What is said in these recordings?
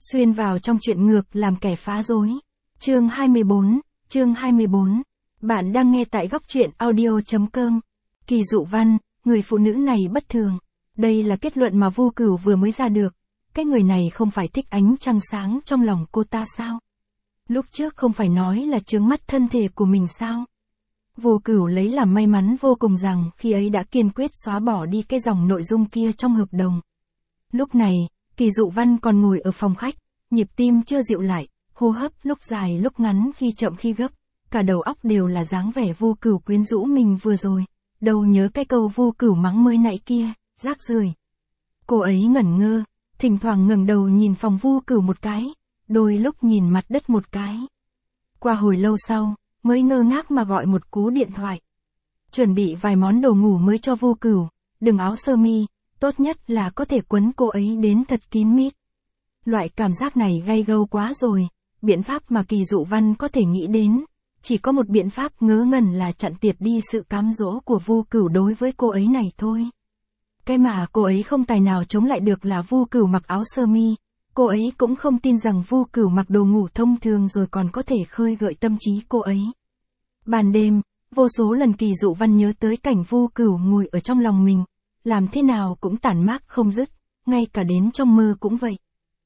Xuyên vào trong chuyện ngược làm kẻ phá rối. Chương 24. Bạn đang nghe tại góc truyện audio.com. Kỳ Dụ Văn, người phụ nữ này bất thường. Đây là kết luận mà Vô Cửu vừa mới ra được. Cái người này không phải thích ánh trăng sáng trong lòng cô ta sao? Lúc trước không phải nói là chướng mắt thân thể của mình sao? Vô Cửu lấy làm may mắn vô cùng rằng khi ấy đã kiên quyết xóa bỏ đi cái dòng nội dung kia trong hợp đồng. Lúc này, Kỳ Dụ Văn còn ngồi ở phòng khách, nhịp tim chưa dịu lại, hô hấp lúc dài lúc ngắn khi chậm khi gấp, cả đầu óc đều là dáng vẻ Vô Cửu quyến rũ mình vừa rồi, đâu nhớ cái câu Vô Cửu mắng mới nãy kia, rác rưởi. Cô ấy ngẩn ngơ, thỉnh thoảng ngẩng đầu nhìn phòng Vô Cửu một cái, đôi lúc nhìn mặt đất một cái. Qua hồi lâu sau, mới ngơ ngác mà gọi một cú điện thoại. Chuẩn bị vài món đồ ngủ mới cho Vô Cửu, đừng áo sơ mi, tốt nhất là có thể quấn cô ấy đến thật kín mít. Loại cảm giác này gay gâu quá rồi, biện pháp mà Kỳ Dụ Văn có thể nghĩ đến, chỉ có một biện pháp ngớ ngẩn là chặn tiệt đi sự cám dỗ của Vô Cửu đối với cô ấy này thôi. Cái mà cô ấy không tài nào chống lại được là Vô Cửu mặc áo sơ mi, cô ấy cũng không tin rằng Vô Cửu mặc đồ ngủ thông thường rồi còn có thể khơi gợi tâm trí cô ấy. Ban đêm, vô số lần Kỳ Dụ Văn nhớ tới cảnh Vô Cửu ngồi ở trong lòng mình, làm thế nào cũng tản mát không dứt, ngay cả đến trong mơ cũng vậy.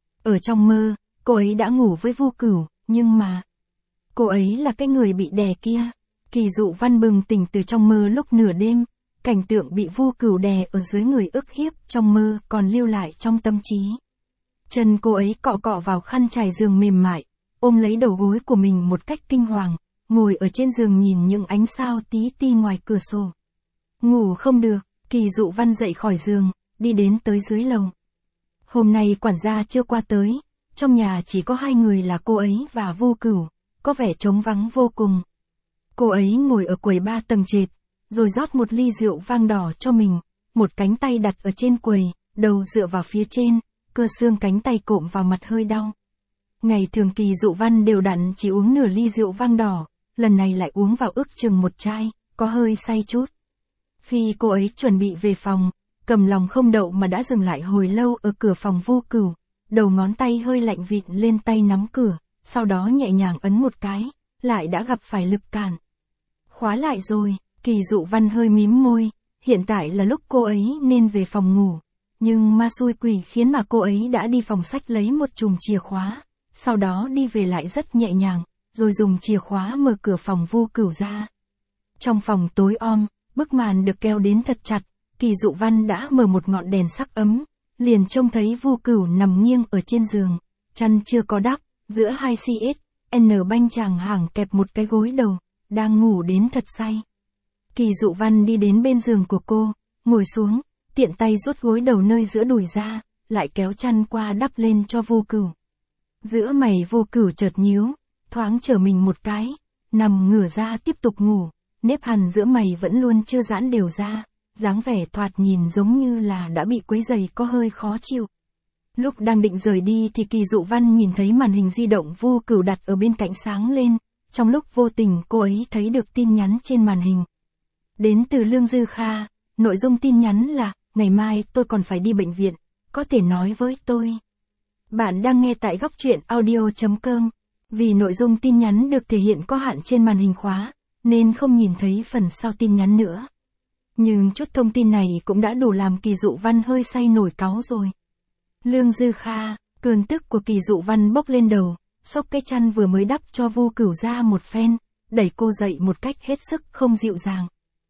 Ở trong mơ, cô ấy đã ngủ với Vô Cửu, nhưng mà cô ấy là cái người bị đè kia. Kỳ Dụ Văn bừng tỉnh từ trong mơ lúc nửa đêm, cảnh tượng bị Vô Cửu đè ở dưới người ức hiếp trong mơ còn lưu lại trong tâm trí. Chân cô ấy cọ cọ vào khăn trải giường mềm mại, ôm lấy đầu gối của mình một cách kinh hoàng, ngồi ở trên giường nhìn những ánh sao tí ti ngoài cửa sổ. Ngủ không được, Kỳ Dụ Văn dậy khỏi giường, đi đến tới dưới lầu. Hôm nay quản gia chưa qua tới, trong nhà chỉ có hai người là cô ấy và Vô Cửu, có vẻ trống vắng vô cùng. Cô ấy ngồi ở quầy ba tầng trệt, rồi rót một ly rượu vang đỏ cho mình, một cánh tay đặt ở trên quầy, đầu dựa vào phía trên, cơ xương cánh tay cộm vào mặt hơi đau. Ngày thường Kỳ Dụ Văn đều đặn chỉ uống nửa ly rượu vang đỏ, lần này lại uống vào ước chừng một chai, có hơi say chút. Khi cô ấy chuẩn bị về phòng, cầm lòng không đậu mà đã dừng lại hồi lâu ở cửa phòng Vô Cửu, đầu ngón tay hơi lạnh vịn lên tay nắm cửa, sau đó nhẹ nhàng ấn một cái, lại đã gặp phải lực cản. Khóa lại rồi, Kỳ Dụ Văn hơi mím môi, hiện tại là lúc cô ấy nên về phòng ngủ, nhưng ma xui quỷ khiến mà cô ấy đã đi phòng sách lấy một chùm chìa khóa, sau đó đi về lại rất nhẹ nhàng, rồi dùng chìa khóa mở cửa phòng Vô Cửu ra. Trong phòng tối om, bức màn được kéo đến thật chặt, Kỳ Dụ Văn đã mở một ngọn đèn sắc ấm, liền trông thấy Vô Cửu nằm nghiêng ở trên giường, chăn chưa có đắp, giữa hai CSN banh chàng hàng kẹp một cái gối đầu, đang ngủ đến thật say. Kỳ Dụ Văn đi đến bên giường của cô, ngồi xuống, tiện tay rút gối đầu nơi giữa đùi ra, lại kéo chăn qua đắp lên cho Vô Cửu. Giữa mày Vô Cửu chợt nhíu, thoáng trở mình một cái, nằm ngửa ra tiếp tục ngủ, nếp hằn giữa mày vẫn luôn chưa giãn đều ra, dáng vẻ thoạt nhìn giống như là đã bị quấy rầy có hơi khó chịu. Lúc đang định rời đi thì Kỳ Dụ Văn nhìn thấy màn hình di động Vô Cửu đặt ở bên cạnh sáng lên, trong lúc vô tình cô ấy thấy được tin nhắn trên màn hình. Đến từ Lương Dư Kha, nội dung tin nhắn là, ngày mai tôi còn phải đi bệnh viện, có thể nói với tôi. Bạn đang nghe tại góc truyện audio.com, vì nội dung tin nhắn được thể hiện có hạn trên màn hình khóa, nên không nhìn thấy phần sau tin nhắn nữa. Nhưng chút thông tin này cũng đã đủ làm Kỳ Dụ Văn hơi say nổi cáu rồi. Lương Dư Kha, cơn tức của Kỳ Dụ Văn bốc lên đầu, xốc cái chăn vừa mới đắp cho Vô Cửu ra một phen, đẩy cô dậy một cách hết sức không dịu dàng.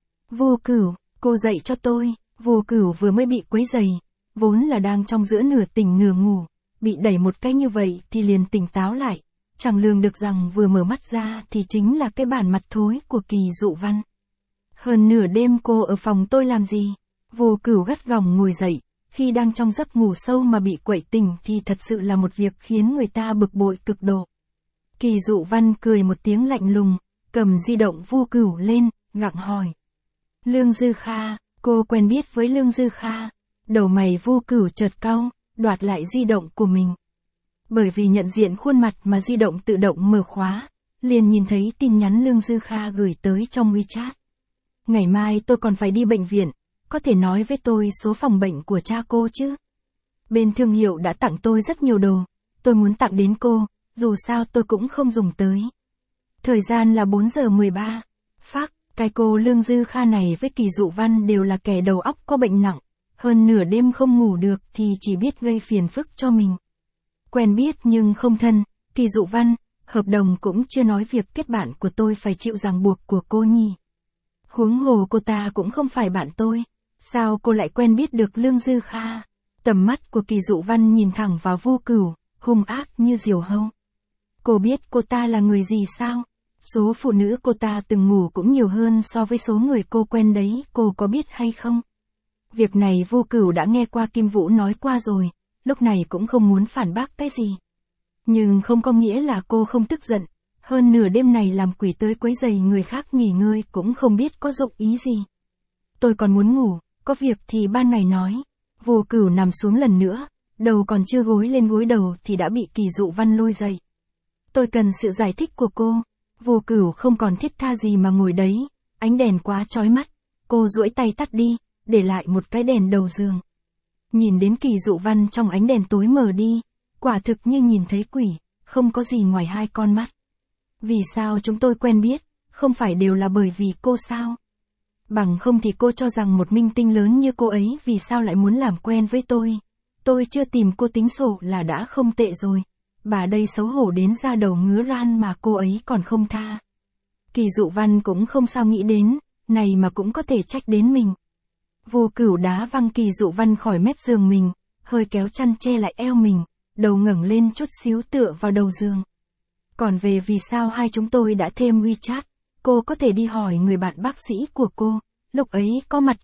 Vô Cửu, cô dậy cho tôi. Vô Cửu vừa mới bị quấy rầy, vốn là đang trong giữa nửa tỉnh nửa ngủ, bị đẩy một cái như vậy thì liền tỉnh táo lại, chẳng lường được rằng vừa mở mắt ra thì chính là cái bản mặt thối của Kỳ Dụ Văn. Hơn nửa đêm cô ở phòng tôi làm gì? Vô Cửu gắt gỏng ngồi dậy, khi đang trong giấc ngủ sâu mà bị quậy tỉnh thì thật sự là một việc khiến người ta bực bội cực độ. Kỳ Dụ Văn cười một tiếng lạnh lùng, cầm di động Vô Cửu lên, gặng hỏi. Lương Dư Kha, cô quen biết với Lương Dư Kha. Đầu mày Vô Cửu chợt cau, đoạt lại di động của mình. Bởi vì nhận diện khuôn mặt mà di động tự động mở khóa, liền nhìn thấy tin nhắn Lương Dư Kha gửi tới trong WeChat. Ngày mai tôi còn phải đi bệnh viện, có thể nói với tôi số phòng bệnh của cha cô chứ? Bên thương hiệu đã tặng tôi rất nhiều đồ, tôi muốn tặng đến cô, dù sao tôi cũng không dùng tới. Thời gian là 4 giờ 13. Phác, cái cô Lương Dư Kha này với Kỳ Dụ Văn đều là kẻ đầu óc có bệnh nặng, hơn nửa đêm không ngủ được thì chỉ biết gây phiền phức cho mình. Quen biết nhưng không thân, Kỳ Dụ Văn, hợp đồng cũng chưa nói việc kết bạn của tôi phải chịu ràng buộc của cô nhỉ. Huống hồ cô ta cũng không phải bạn tôi, sao cô lại quen biết được Lương Dư Kha? Tầm mắt của Kỳ Dụ Văn nhìn thẳng vào Vu Cửu, hung ác như diều hâu. Cô biết cô ta là người gì sao? Số phụ nữ cô ta từng ngủ cũng nhiều hơn so với số người cô quen đấy, cô có biết hay không? Việc này Vu Cửu đã nghe qua Kim Vũ nói qua rồi, lúc này cũng không muốn phản bác cái gì. Nhưng không có nghĩa là cô không tức giận, hơn nửa đêm này làm quỷ tới quấy rầy người khác nghỉ ngơi cũng không biết có dụng ý gì. Tôi còn muốn ngủ, có việc thì ban ngày nói. Vu Cửu nằm xuống lần nữa, đầu còn chưa gối lên gối đầu thì đã bị Kỳ Dụ Văn lôi dậy. Tôi cần sự giải thích của cô. Vu Cửu không còn thiết tha gì mà ngồi đấy, ánh đèn quá chói mắt, cô duỗi tay tắt đi, để lại một cái đèn đầu giường. Nhìn đến Kỳ Dụ Văn trong ánh đèn tối mờ đi, quả thực như nhìn thấy quỷ, không có gì ngoài hai con mắt. Vì sao chúng tôi quen biết, không phải đều là bởi vì cô sao? Bằng không thì cô cho rằng một minh tinh lớn như cô ấy vì sao lại muốn làm quen với tôi? Tôi chưa tìm cô tính sổ là đã không tệ rồi. Bà đây xấu hổ đến da đầu ngứa ran mà cô ấy còn không tha. Kỳ Dụ Văn cũng không sao nghĩ đến, này mà cũng có thể trách đến mình. Vu Cửu đá văng Kỳ Dụ Văn khỏi mép giường mình, hơi kéo chăn che lại eo mình, đầu ngẩng lên chút xíu tựa vào đầu giường. Còn về vì sao hai chúng tôi đã thêm WeChat, cô có thể đi hỏi người bạn bác sĩ của cô, lúc ấy có mặt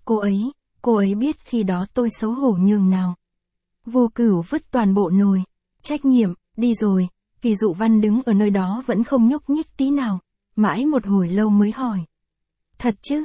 cô ấy biết khi đó tôi xấu hổ nhường nào. Vu Cửu vứt toàn bộ nồi trách nhiệm, đi rồi. Kỳ Dụ Văn đứng ở nơi đó vẫn không nhúc nhích tí nào, mãi một hồi lâu mới hỏi. Thật chứ?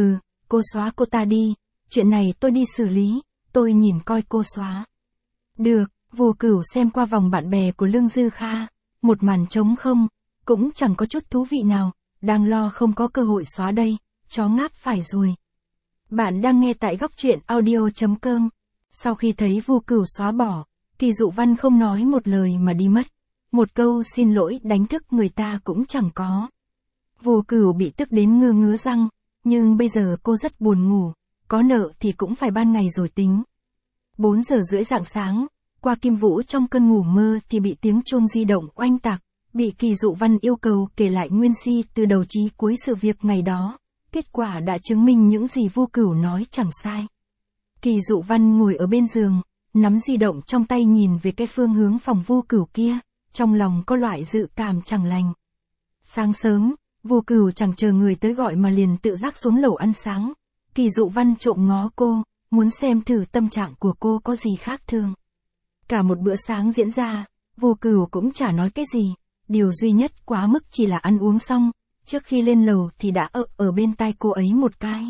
Cô xóa cô ta đi, chuyện này tôi đi xử lý, tôi nhìn coi cô xóa. Được. Vu Cửu xem qua vòng bạn bè của Lương Dư Kha, một màn trống không, cũng chẳng có chút thú vị nào, đang lo không có cơ hội xóa đây, chó ngáp phải rồi. Bạn đang nghe tại góc truyện audio.com. Sau khi thấy Vu Cửu xóa bỏ, Kỳ Dụ Văn không nói một lời mà đi mất. Một câu xin lỗi đánh thức người ta cũng chẳng có. Vu Cửu bị tức đến ngứa răng, nhưng bây giờ cô rất buồn ngủ, có nợ thì cũng phải ban ngày rồi tính. 4 giờ rưỡi rạng sáng, qua Kim Vũ trong cơn ngủ mơ thì bị tiếng chuông di động oanh tạc, bị Kỳ Dụ Văn yêu cầu kể lại nguyên si từ đầu chí cuối sự việc ngày đó. Kết quả đã chứng minh những gì Vu Cửu nói chẳng sai. Kỳ Dụ Văn ngồi ở bên giường, nắm di động trong tay nhìn về cái phương hướng phòng Vu Cửu kia, trong lòng có loại dự cảm chẳng lành. Sáng sớm, Vu Cửu chẳng chờ người tới gọi mà liền tự giác xuống lầu ăn sáng. Kỳ Dụ Văn trộm ngó cô, muốn xem thử tâm trạng của cô có gì khác thường. Cả một bữa sáng diễn ra, Vu Cửu cũng chả nói cái gì, điều duy nhất quá mức chỉ là ăn uống xong, trước khi lên lầu thì đã ở bên tai cô ấy một cái.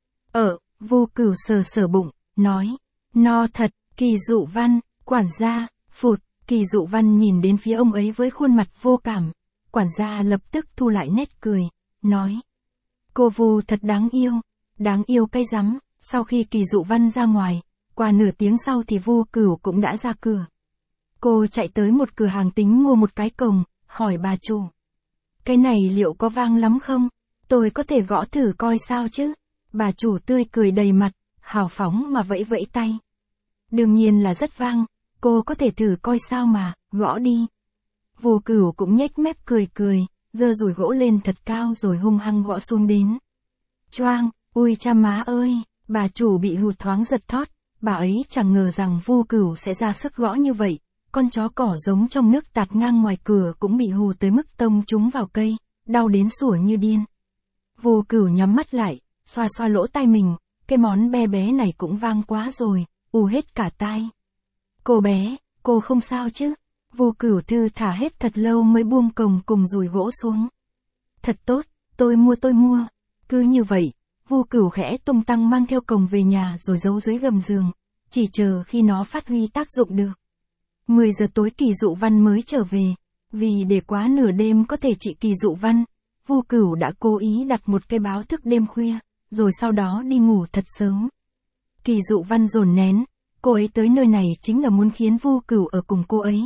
Vu Cửu sờ bụng, nói, no thật. Kỳ Dụ Văn, quản gia, phụt. Kỳ Dụ Văn nhìn đến phía ông ấy với khuôn mặt vô cảm, quản gia lập tức thu lại nét cười, nói, cô Vu thật đáng yêu cái rắm. Sau khi Kỳ Dụ Văn ra ngoài, qua nửa tiếng sau thì Vu Cửu cũng đã ra cửa. Cô chạy tới một cửa hàng tính mua một cái cồng, hỏi bà chủ. Cái này liệu có vang lắm không? Tôi có thể gõ thử coi sao chứ? Bà chủ tươi cười đầy mặt, hào phóng mà vẫy vẫy tay. Đương nhiên là rất vang, cô có thể thử coi sao mà, gõ đi. Vu Cửu cũng nhếch mép cười, giơ dùi gỗ lên thật cao rồi hung hăng gõ xuống đến. Choang, ui cha má ơi, bà chủ bị hụt thoáng giật thót, bà ấy chẳng ngờ rằng Vu Cửu sẽ ra sức gõ như vậy, con chó cỏ giống trong nước tạt ngang ngoài cửa cũng bị hù tới mức tông trúng vào cây, đau đến sủa như điên. Vu Cửu nhắm mắt lại, xoa lỗ tai mình, cái món bé này cũng vang quá rồi, hết cả tai. Cô bé, cô không sao chứ? Vu Cửu thư thả hết thật lâu mới buông cồng cùng dùi gỗ xuống. Thật tốt, tôi mua. Cứ như vậy, Vu Cửu khẽ tung tăng mang theo cồng về nhà rồi giấu dưới gầm giường, chỉ chờ khi nó phát huy tác dụng được. 10 giờ tối Kỳ Dụ Văn mới trở về, vì để quá nửa đêm có thể trị Kỳ Dụ Văn, Vu Cửu đã cố ý đặt một cái báo thức đêm khuya, rồi sau đó đi ngủ thật sớm. Kỳ Dụ Văn dồn nén, cô ấy tới nơi này chính là muốn khiến Vu Cửu ở cùng cô ấy,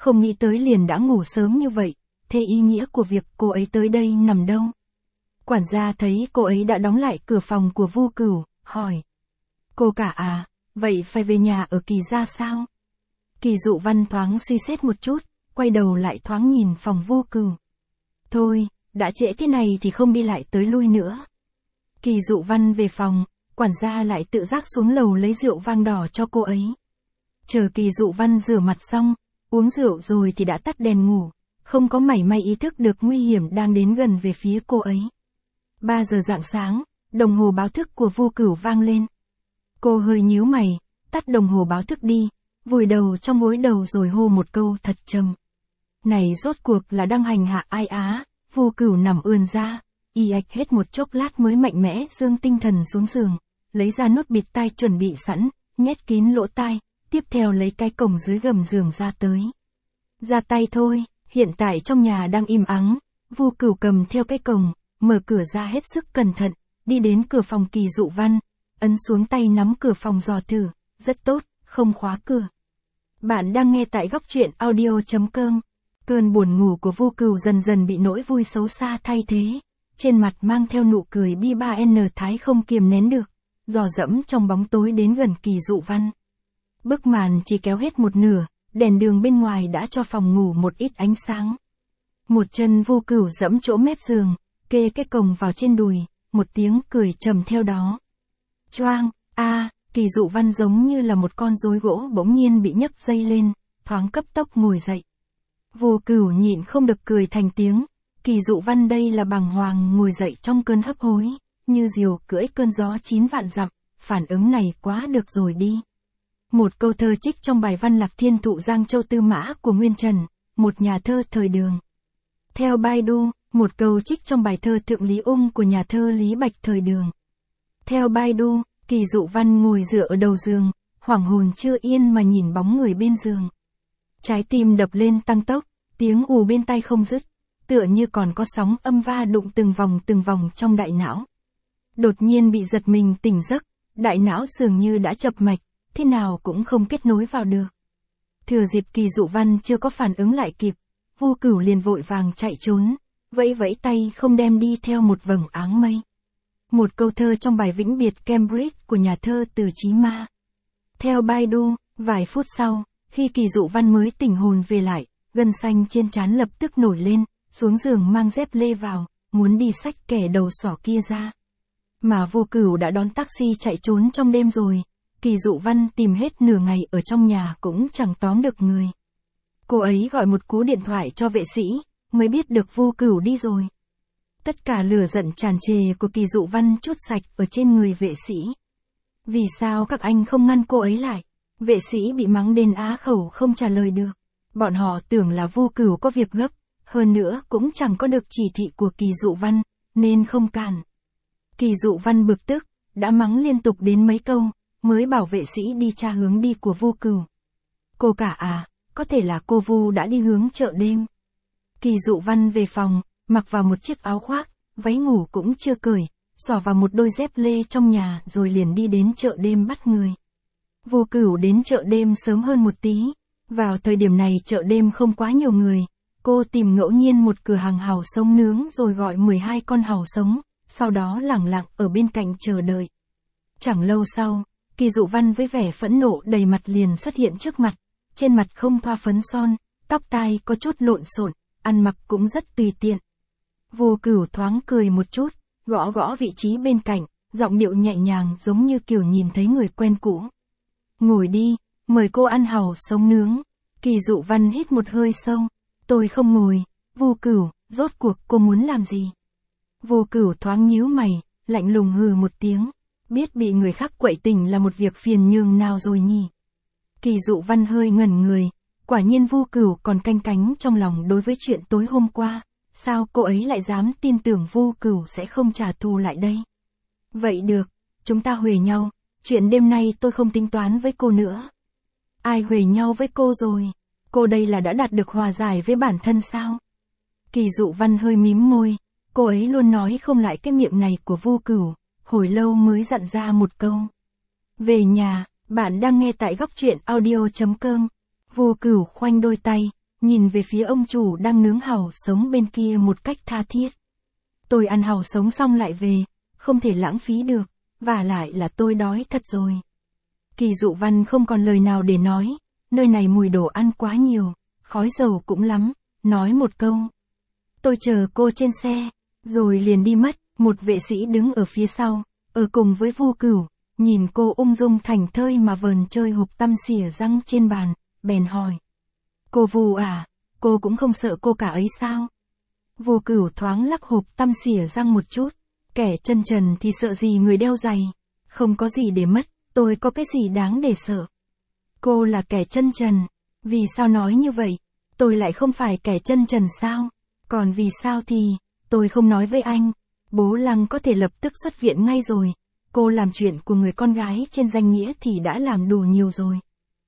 không nghĩ tới liền đã ngủ sớm như vậy, thế ý nghĩa của việc cô ấy tới đây nằm đâu? Quản gia thấy cô ấy đã đóng lại cửa phòng của Vu Cửu, hỏi. Cô cả à, vậy phải về nhà ở Kỳ gia sao? Kỳ Dụ Văn thoáng suy xét một chút, quay đầu lại thoáng nhìn phòng Vu Cửu. Thôi, đã trễ thế này thì không đi lại tới lui nữa. Kỳ Dụ Văn về phòng, quản gia lại tự giác xuống lầu lấy rượu vang đỏ cho cô ấy. Chờ Kỳ Dụ Văn rửa mặt xong, uống rượu rồi thì đã tắt đèn ngủ, không có mảy may ý thức được nguy hiểm đang đến gần về phía cô ấy. 3 giờ rạng sáng, đồng hồ báo thức của Vu Cửu vang lên. Cô hơi nhíu mày, tắt đồng hồ báo thức đi, vùi đầu trong gối đầu rồi hô một câu thật trầm. Này rốt cuộc là đang hành hạ ai á? Vu Cửu nằm ườn ra, y ạch hết một chốc lát mới mạnh mẽ dương tinh thần xuống giường, lấy ra nút bịt tai chuẩn bị sẵn, nhét kín lỗ tai, tiếp theo lấy cái cổng dưới gầm giường ra tới. Ra tay thôi, hiện tại trong nhà đang im ắng, Vu Cửu cầm theo cái cổng, mở cửa ra hết sức cẩn thận, đi đến cửa phòng Kỳ Dụ Văn, ấn xuống tay nắm cửa phòng dò thử, rất tốt, không khóa cửa. Bạn đang nghe tại góc truyện audio.com. Cơn buồn ngủ của Vu Cửu dần dần bị nỗi vui xấu xa thay thế, trên mặt mang theo nụ cười bi ba n thái không kiềm nén được, dò dẫm trong bóng tối đến gần Kỳ Dụ Văn. Bức màn chỉ kéo hết một nửa, đèn đường bên ngoài đã cho phòng ngủ một ít ánh sáng. Một chân Vu Cửu dẫm chỗ mép giường, kê cái còng vào trên đùi, một tiếng cười trầm theo đó. Choang, Kỳ Dụ Văn giống như là một con rối gỗ bỗng nhiên bị nhấc dây lên, thoáng cấp tốc ngồi dậy. Vu Cửu nhịn không được cười thành tiếng, Kỳ Dụ Văn đây là bàng hoàng ngồi dậy trong cơn hấp hối, như diều cưỡi cơn gió 9 vạn dặm, phản ứng này quá được rồi đi. Một câu thơ trích trong bài văn Lạc Thiên Thụ Giang Châu Tư Mã của Nguyên Trần, một nhà thơ thời Đường. Theo Baidu, một câu trích trong bài thơ Thượng Lý Ung của nhà thơ Lý Bạch thời Đường. Theo Baidu, Kỳ Dụ Văn ngồi dựa ở đầu giường, hoảng hồn chưa yên mà nhìn bóng người bên giường. Trái tim đập lên tăng tốc, tiếng ù bên tai không dứt, tựa như còn có sóng âm va đụng từng vòng trong đại não. Đột nhiên bị giật mình tỉnh giấc, đại não dường như đã chập mạch, thế nào cũng không kết nối vào được. Thừa dịp Kỳ Dụ Văn chưa có phản ứng lại kịp, Vu Cửu liền vội vàng chạy trốn, vẫy vẫy tay không đem đi theo một vầng áng mây. Một câu thơ trong bài Vĩnh Biệt Cambridge của nhà thơ Từ Chí Ma. Theo Baidu, vài phút sau, khi Kỳ Dụ Văn mới tỉnh hồn về lại, gân xanh trên trán lập tức nổi lên, xuống giường mang dép lê vào, muốn đi xách kẻ đầu sỏ kia ra. Mà Vu Cửu đã đón taxi chạy trốn trong đêm rồi, Kỳ Dụ Văn tìm hết nửa ngày ở trong nhà cũng chẳng tóm được người. Cô ấy gọi một cú điện thoại cho vệ sĩ, mới biết được Vu Cửu đi rồi. Tất cả lửa giận tràn trề của Kỳ Dụ Văn trút sạch ở trên người vệ sĩ. Vì sao các anh không ngăn cô ấy lại? Vệ sĩ bị mắng đến á khẩu không trả lời được. Bọn họ tưởng là Vu Cửu có việc gấp, hơn nữa cũng chẳng có được chỉ thị của Kỳ Dụ Văn, nên không cản. Kỳ Dụ Văn bực tức, đã mắng liên tục đến mấy câu, mới bảo vệ sĩ đi tra hướng đi của Vu Cửu. Cô cả à, có thể là cô Vu đã đi hướng chợ đêm. Kỳ Dụ Văn về phòng, mặc vào một chiếc áo khoác, váy ngủ cũng chưa cởi, xỏ vào một đôi dép lê trong nhà rồi liền đi đến chợ đêm bắt người. Vu Cửu đến chợ đêm sớm hơn một tí, vào thời điểm này chợ đêm không quá nhiều người, cô tìm ngẫu nhiên một cửa hàng hàu sống nướng rồi gọi 12 con hàu sống, sau đó lẳng lặng ở bên cạnh chờ đợi. Chẳng lâu sau, Kỳ Dụ Văn với vẻ phẫn nộ đầy mặt liền xuất hiện trước mặt, trên mặt không thoa phấn son, tóc tai có chút lộn xộn, ăn mặc cũng rất tùy tiện. Vu Cửu thoáng cười một chút, gõ gõ vị trí bên cạnh, giọng điệu nhẹ nhàng giống như kiểu nhìn thấy người quen cũ. Ngồi đi, mời cô ăn hàu sống nướng. Kỳ Dụ Văn hít một hơi sâu, tôi không ngồi. Vu Cửu, rốt cuộc cô muốn làm gì? Vu Cửu thoáng nhíu mày, lạnh lùng hừ một tiếng, biết bị người khác quậy tình là một việc phiền nhường nào rồi nhỉ? Kỳ Dụ Văn hơi ngẩn người, quả nhiên Vu Cửu còn canh cánh trong lòng đối với chuyện tối hôm qua, sao cô ấy lại dám tin tưởng Vu Cửu sẽ không trả thù lại đây? Vậy được, chúng ta huề nhau, chuyện đêm nay tôi không tính toán với cô nữa. Ai huề nhau với cô rồi? Cô đây là đã đạt được hòa giải với bản thân sao? Kỳ Dụ Văn hơi mím môi, cô ấy luôn nói không lại cái miệng này của Vu Cửu, hồi lâu mới dặn ra một câu. Về nhà, bạn đang nghe tại góc truyện audio.com. Vu Cửu khoanh đôi tay, nhìn về phía ông chủ đang nướng hàu sống bên kia một cách tha thiết. Tôi ăn hàu sống xong lại về, không thể lãng phí được, vả lại là tôi đói thật rồi. Kỳ Dụ Văn không còn lời nào để nói, nơi này mùi đồ ăn quá nhiều, khói dầu cũng lắm, nói một câu. Tôi chờ cô trên xe, rồi liền đi mất, một vệ sĩ đứng ở phía sau, ở cùng với Vu Cửu, nhìn cô ung dung thảnh thơi mà vờn chơi hộp tăm xỉa răng trên bàn, bèn hỏi. Cô Vu à, cô cũng không sợ cô cả ấy sao? Vu Cửu thoáng lắc hộp tăm xỉa răng một chút, kẻ chân trần thì sợ gì người đeo giày, không có gì để mất, tôi có cái gì đáng để sợ. Cô là kẻ chân trần, vì sao nói như vậy, tôi lại không phải kẻ chân trần sao, còn vì sao thì, tôi không nói với anh, bố Lăng có thể lập tức xuất viện ngay rồi, cô làm chuyện của người con gái trên danh nghĩa thì đã làm đủ nhiều rồi.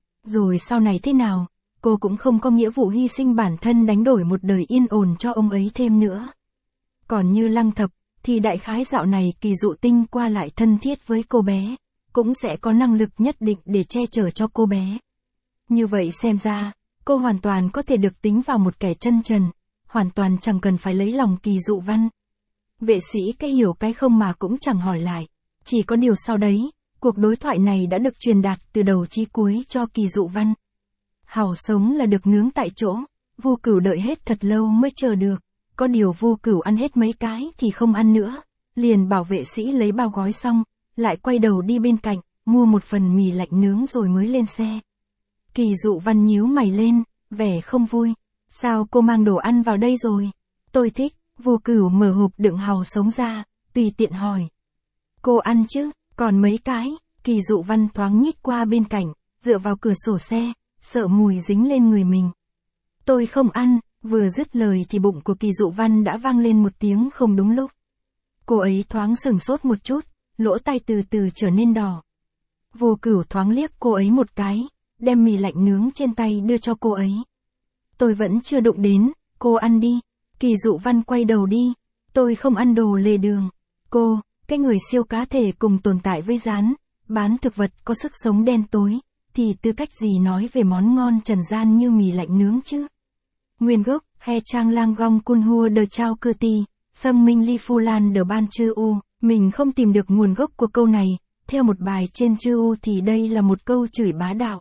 Rồi sau này thế nào, cô cũng không có nghĩa vụ hy sinh bản thân đánh đổi một đời yên ổn cho ông ấy thêm nữa. Còn như Lăng Thập, thì đại khái dạo này Kỳ Dụ Tinh qua lại thân thiết với cô bé, cũng sẽ có năng lực nhất định để che chở cho cô bé. Như vậy xem ra, cô hoàn toàn có thể được tính vào một kẻ chân trần, hoàn toàn chẳng cần phải lấy lòng Kỳ Dụ Văn. Vệ sĩ cái hiểu cái không mà cũng chẳng hỏi lại, chỉ có điều sau đấy, cuộc đối thoại này đã được truyền đạt từ đầu chí cuối cho Kỳ Dụ Văn. Hàu sống là được nướng tại chỗ, Vu Cửu đợi hết thật lâu mới chờ được, có điều Vu Cửu ăn hết mấy cái thì không ăn nữa, liền bảo vệ sĩ lấy bao gói xong, lại quay đầu đi bên cạnh, mua một phần mì lạnh nướng rồi mới lên xe. Kỳ Dụ Văn nhíu mày lên, vẻ không vui, sao cô mang đồ ăn vào đây rồi? Tôi thích. Vu Cửu mở hộp đựng hàu sống ra, tùy tiện hỏi. Cô ăn chứ, còn mấy cái, Kỳ Dụ Văn thoáng nhích qua bên cạnh, dựa vào cửa sổ xe, sợ mùi dính lên người mình. Tôi không ăn, vừa dứt lời thì bụng của Kỳ Dụ Văn đã vang lên một tiếng không đúng lúc. Cô ấy thoáng sửng sốt một chút, lỗ tai từ từ trở nên đỏ. Vu Cửu thoáng liếc cô ấy một cái, đem mì lạnh nướng trên tay đưa cho cô ấy. Tôi vẫn chưa đụng đến, cô ăn đi. Kỳ Dụ Văn quay đầu đi, tôi không ăn đồ lề đường. Cô, cái người siêu cá thể cùng tồn tại với rán, bán thực vật có sức sống đen tối, thì tư cách gì nói về món ngon trần gian như mì lạnh nướng chứ? Nguyên gốc, He Trang Lang Gong Kun Hua De Chao Cơ Ti, Sâm Minh Li Phu Lan De Ban Chư U, mình không tìm được nguồn gốc của câu này, theo một bài trên Chư U thì đây là một câu chửi bá đạo.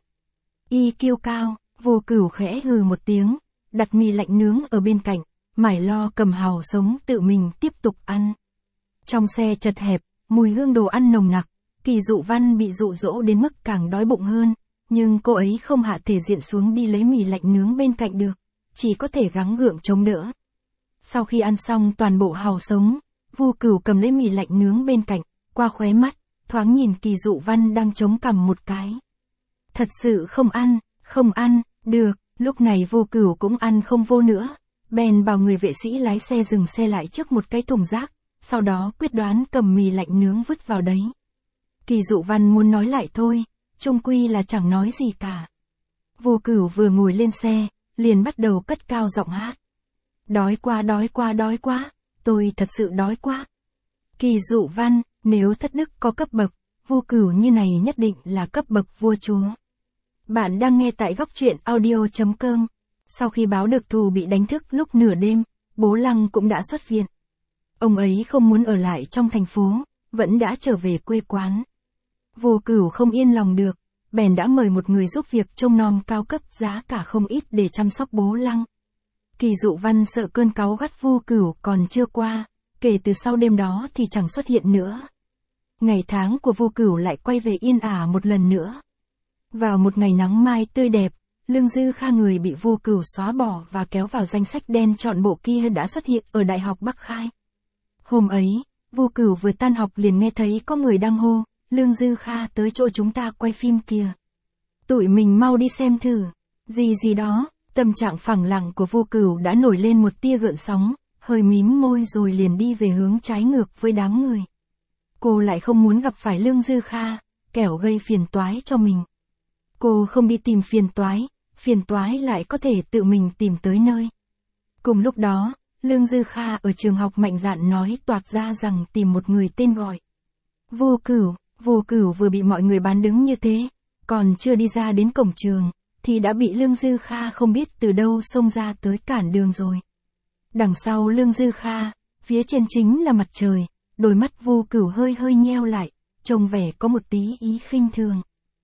IQ cao, Vu Cửu khẽ hừ một tiếng, đặt mì lạnh nướng ở bên cạnh. Mải lo cầm hàu sống tự mình tiếp tục ăn. Trong xe chật hẹp, mùi hương đồ ăn nồng nặc, Kỳ Dụ Văn bị dụ dỗ đến mức càng đói bụng hơn, nhưng cô ấy không hạ thể diện xuống đi lấy mì lạnh nướng bên cạnh được, chỉ có thể gắng gượng chống đỡ. Sau khi ăn xong toàn bộ hàu sống, Vu Cửu cầm lấy mì lạnh nướng bên cạnh, qua khóe mắt, thoáng nhìn Kỳ Dụ Văn đang chống cằm một cái. Thật sự không ăn, được, lúc này Vu Cửu cũng ăn không vô nữa. Bèn bảo người vệ sĩ lái xe dừng xe lại trước một cái thùng rác, sau đó quyết đoán cầm mì lạnh nướng vứt vào đấy. Kỳ Dụ Văn muốn nói lại thôi, chung quy là chẳng nói gì cả. Vu Cửu vừa ngồi lên xe, liền bắt đầu cất cao giọng hát. Đói quá, tôi thật sự đói quá. Kỳ Dụ Văn, nếu thất đức có cấp bậc, Vu Cửu như này nhất định là cấp bậc vua chúa. Bạn đang nghe tại góc truyện audio.com. Sau khi báo được thù bị đánh thức lúc nửa đêm, bố Lăng cũng đã xuất viện. Ông ấy không muốn ở lại trong thành phố, vẫn đã trở về quê quán. Vu Cửu không yên lòng được, bèn đã mời một người giúp việc trông nom cao cấp giá cả không ít để chăm sóc bố Lăng. Kỳ Dụ Văn sợ cơn cáu gắt Vu Cửu còn chưa qua, kể từ sau đêm đó thì chẳng xuất hiện nữa. Ngày tháng của Vu Cửu lại quay về yên ả một lần nữa. Vào một ngày nắng mai tươi đẹp, Lương Dư Kha người bị Vu Cửu xóa bỏ và kéo vào danh sách đen chọn bộ kia đã xuất hiện ở Đại học Bắc Khai. Hôm ấy, Vu Cửu vừa tan học liền nghe thấy có người đang hô, Lương Dư Kha tới chỗ chúng ta quay phim kìa. Tụi mình mau đi xem thử. Gì đó, tâm trạng phẳng lặng của Vu Cửu đã nổi lên một tia gợn sóng, hơi mím môi rồi liền đi về hướng trái ngược với đám người. Cô lại không muốn gặp phải Lương Dư Kha, kẻo gây phiền toái cho mình. Cô không đi tìm phiền toái lại có thể tự mình tìm tới nơi. Cùng lúc đó, Lương Dư Kha ở trường học mạnh dạn nói toạc ra rằng tìm một người tên gọi. Vu Cửu vừa bị mọi người bán đứng như thế, còn chưa đi ra đến cổng trường, thì đã bị Lương Dư Kha không biết từ đâu xông ra tới cản đường rồi. Đằng sau Lương Dư Kha, phía trên chính là mặt trời, đôi mắt Vu Cửu hơi hơi nheo lại, trông vẻ có một tí ý khinh thường.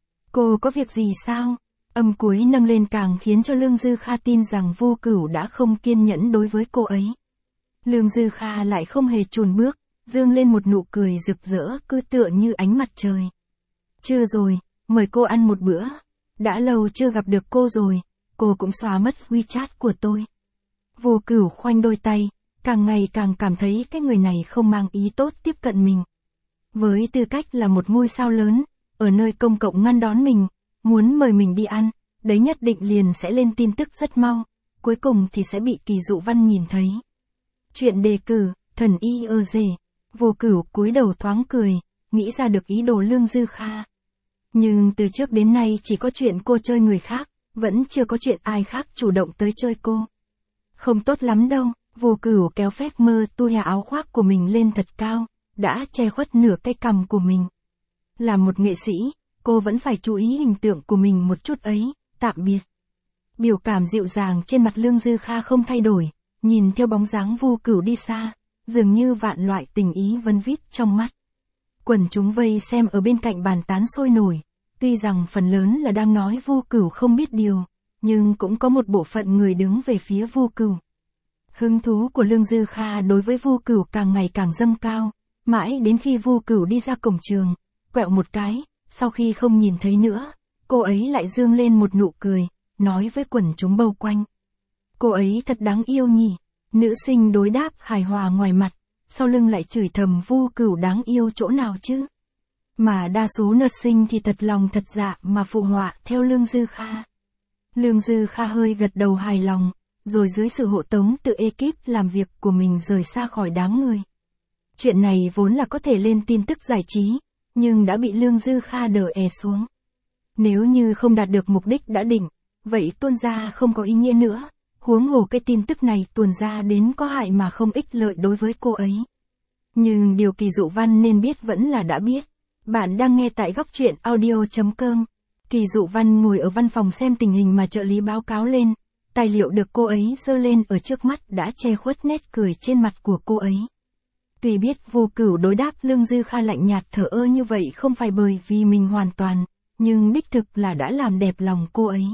Cô có việc gì sao? Âm cuối nâng lên càng khiến cho Lương Dư Kha tin rằng Vu Cửu đã không kiên nhẫn đối với cô ấy. Lương Dư Kha lại không hề chùn bước, dương lên một nụ cười rực rỡ cứ tựa như ánh mặt trời. Chưa rồi, mời cô ăn một bữa. Đã lâu chưa gặp được cô rồi, cô cũng xóa mất WeChat của tôi. Vu Cửu khoanh đôi tay, càng ngày càng cảm thấy cái người này không mang ý tốt tiếp cận mình. Với tư cách là một ngôi sao lớn, ở nơi công cộng ngăn đón mình, muốn mời mình đi ăn, đấy nhất định liền sẽ lên tin tức rất mau, cuối cùng thì sẽ bị Kỳ Dụ Văn nhìn thấy. Chuyện đề cử, thần y ơ dề. Vu Cửu cúi đầu thoáng cười, nghĩ ra được ý đồ Lương Dư Kha. Nhưng từ trước đến nay chỉ có chuyện cô chơi người khác, vẫn chưa có chuyện ai khác chủ động tới chơi cô. Không tốt lắm đâu, Vu Cửu kéo phép mơ tu áo khoác của mình lên thật cao, đã che khuất nửa cái cằm của mình. Là một nghệ sĩ, cô vẫn phải chú ý hình tượng của mình một chút ấy, tạm biệt. Biểu cảm dịu dàng trên mặt Lương Dư Kha không thay đổi, nhìn theo bóng dáng Vu Cửu đi xa, dường như vạn loại tình ý vân vít trong mắt. Quần chúng vây xem ở bên cạnh bàn tán sôi nổi, tuy rằng phần lớn là đang nói Vu Cửu không biết điều, nhưng cũng có một bộ phận người đứng về phía Vu Cửu. Hứng thú của Lương Dư Kha đối với Vu Cửu càng ngày càng dâng cao, mãi đến khi Vu Cửu đi ra cổng trường, quẹo một cái, sau khi không nhìn thấy nữa, cô ấy lại dương lên một nụ cười, nói với quần chúng bao quanh. Cô ấy thật đáng yêu nhỉ, nữ sinh đối đáp hài hòa ngoài mặt, sau lưng lại chửi thầm Vu Cửu đáng yêu chỗ nào chứ. Mà đa số nữ sinh thì thật lòng thật dạ mà phụ họa theo Lương Dư Kha. Lương Dư Kha hơi gật đầu hài lòng, rồi dưới sự hộ tống từ ekip làm việc của mình rời xa khỏi đám người. Chuyện này vốn là có thể lên tin tức giải trí, nhưng đã bị Lương Dư Kha đè xuống. Nếu như không đạt được mục đích đã định, vậy tuôn ra không có ý nghĩa nữa, huống hồ cái tin tức này tuôn ra đến có hại mà không ích lợi đối với cô ấy. Nhưng điều Kỳ Dụ Văn nên biết vẫn là đã biết. Bạn đang nghe tại góc truyện audio.com. Kỳ Dụ Văn ngồi ở văn phòng xem tình hình mà trợ lý báo cáo lên, tài liệu được cô ấy giơ lên ở trước mắt đã che khuất nét cười trên mặt của cô ấy. Tuy biết Vu Cửu đối đáp Lương Dư Kha lạnh nhạt thờ ơ như vậy không phải bởi vì mình hoàn toàn, nhưng đích thực là đã làm đẹp lòng cô ấy.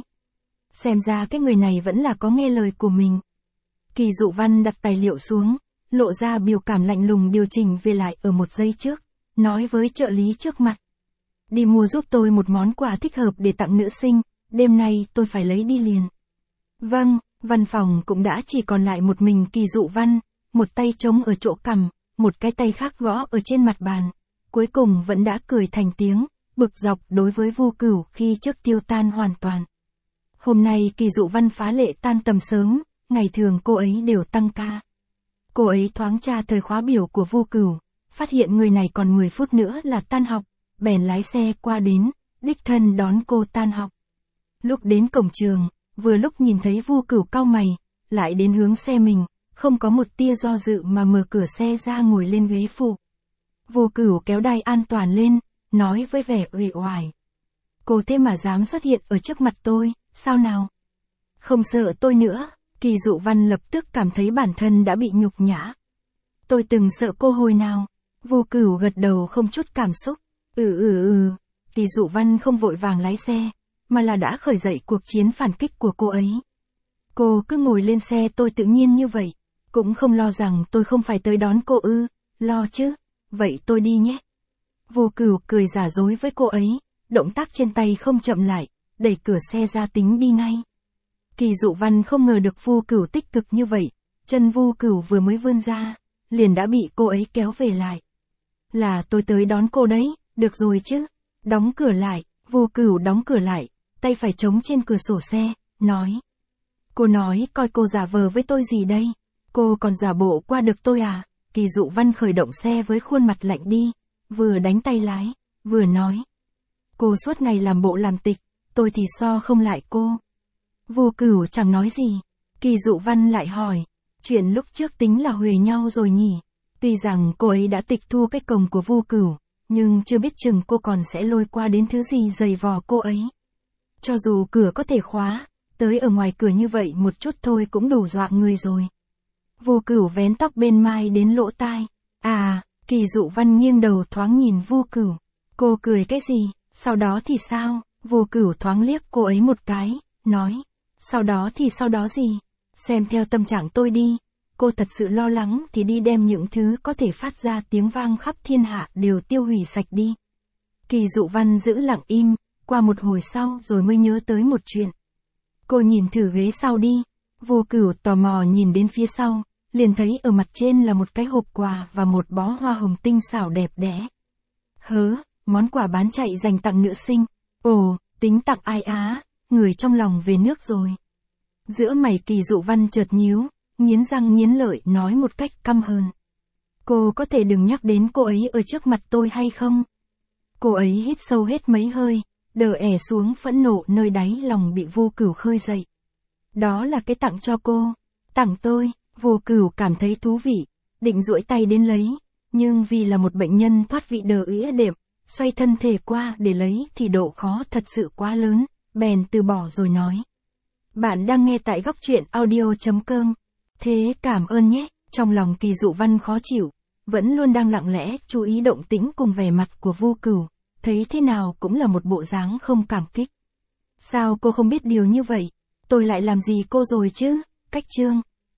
Xem ra cái người này vẫn là có nghe lời của mình. Kỳ Dụ Văn đặt tài liệu xuống, lộ ra biểu cảm lạnh lùng điều chỉnh về lại ở một giây trước, nói với trợ lý trước mặt. Đi mua giúp tôi một món quà thích hợp để tặng nữ sinh, đêm nay tôi phải lấy đi liền. Vâng, văn phòng cũng đã chỉ còn lại một mình Kỳ Dụ Văn, một tay trống ở chỗ cằm, một cái tay khác gõ ở trên mặt bàn. Cuối cùng vẫn đã cười thành tiếng, bực dọc đối với Vu Cửu khi trước tiêu tan hoàn toàn. Hôm nay Kỳ Dụ Văn phá lệ tan tầm sớm, ngày thường cô ấy đều tăng ca. Cô ấy thoáng tra thời khóa biểu của Vu Cửu, phát hiện người này còn 10 phút nữa là tan học, bèn lái xe qua đến, đích thân đón cô tan học. Lúc đến cổng trường, vừa lúc nhìn thấy Vu Cửu cau mày, lại đến hướng xe mình, không có một tia do dự mà mở cửa xe ra ngồi lên ghế phụ. Vu Cửu kéo đai an toàn lên, nói với vẻ uể oải. Cô thế mà dám xuất hiện ở trước mặt tôi, sao nào? Không sợ tôi nữa, Kỳ Dụ Văn lập tức cảm thấy bản thân đã bị nhục nhã. Tôi từng sợ cô hồi nào? Vu Cửu gật đầu không chút cảm xúc. Kỳ Dụ Văn không vội vàng lái xe, mà là đã khởi dậy cuộc chiến phản kích của cô ấy. Cô cứ ngồi lên xe tôi tự nhiên như vậy, cũng không lo rằng tôi không phải tới đón cô ư, lo chứ, vậy tôi đi nhé. Vu Cửu cười giả dối với cô ấy, động tác trên tay không chậm lại, đẩy cửa xe ra tính đi ngay. Kỳ Dụ Văn không ngờ được Vu Cửu tích cực như vậy, chân Vu Cửu vừa mới vươn ra, liền đã bị cô ấy kéo về lại. Là tôi tới đón cô đấy, được rồi chứ. Đóng cửa lại, Vu Cửu đóng cửa lại, tay phải chống trên cửa sổ xe, nói. Cô nói coi cô giả vờ với tôi gì đây, cô còn giả bộ qua được tôi à? Kỳ Dụ Văn khởi động xe với khuôn mặt lạnh đi, vừa đánh tay lái, vừa nói. Cô suốt ngày làm bộ làm tịch, tôi thì so không lại cô. Vu Cửu chẳng nói gì, Kỳ Dụ Văn lại hỏi, chuyện lúc trước tính là huề nhau rồi nhỉ? Tuy rằng cô ấy đã tịch thu cái cồng của Vu Cửu, nhưng chưa biết chừng cô còn sẽ lôi qua đến thứ gì giày vò cô ấy. Cho dù cửa có thể khóa, tới ở ngoài cửa như vậy một chút thôi cũng đủ dọa người rồi. Vô Cửu vén tóc bên mai đến lỗ tai. À, Kỳ Dụ Văn nghiêng đầu thoáng nhìn Vô Cửu. Cô cười cái gì, sau đó thì sao? Vô Cửu thoáng liếc cô ấy một cái, nói. Sau đó thì sau đó gì? Xem theo tâm trạng tôi đi. Cô thật sự lo lắng thì đi đem những thứ có thể phát ra tiếng vang khắp thiên hạ đều tiêu hủy sạch đi. Kỳ Dụ Văn giữ lặng im, qua một hồi sau rồi mới nhớ tới một chuyện. Cô nhìn thử ghế sau đi. Vô Cửu tò mò nhìn đến phía sau, liền thấy ở mặt trên là một cái hộp quà và một bó hoa hồng tinh xảo đẹp đẽ. Món quà bán chạy dành tặng nữ sinh. Ồ, tính tặng ai á, người trong lòng về nước rồi. Giữa mày Kỳ Dụ Văn chợt nhíu, nghiến răng nghiến lợi nói một cách căm hờn. Cô có thể đừng nhắc đến cô ấy ở trước mặt tôi hay không? Cô ấy hít sâu hết mấy hơi, đờ ẻ xuống phẫn nộ nơi đáy lòng bị Vô Cửu khơi dậy. Đó là cái tặng cho cô. Tặng tôi, Vô Cửu cảm thấy thú vị, định duỗi tay đến lấy, nhưng vì là một bệnh nhân thoát vị đờ ĩa đệm, xoay thân thể qua để lấy thì độ khó thật sự quá lớn, bèn từ bỏ rồi nói. Bạn đang nghe tại góc truyện audio.com. Thế cảm ơn nhé. Trong lòng Kỳ Dụ Văn khó chịu, vẫn luôn đang lặng lẽ chú ý động tĩnh cùng vẻ mặt của Vô Cửu, thấy thế nào cũng là một bộ dáng không cảm kích. Sao cô không biết điều như vậy? Tôi lại làm gì cô rồi chứ? Cách chương.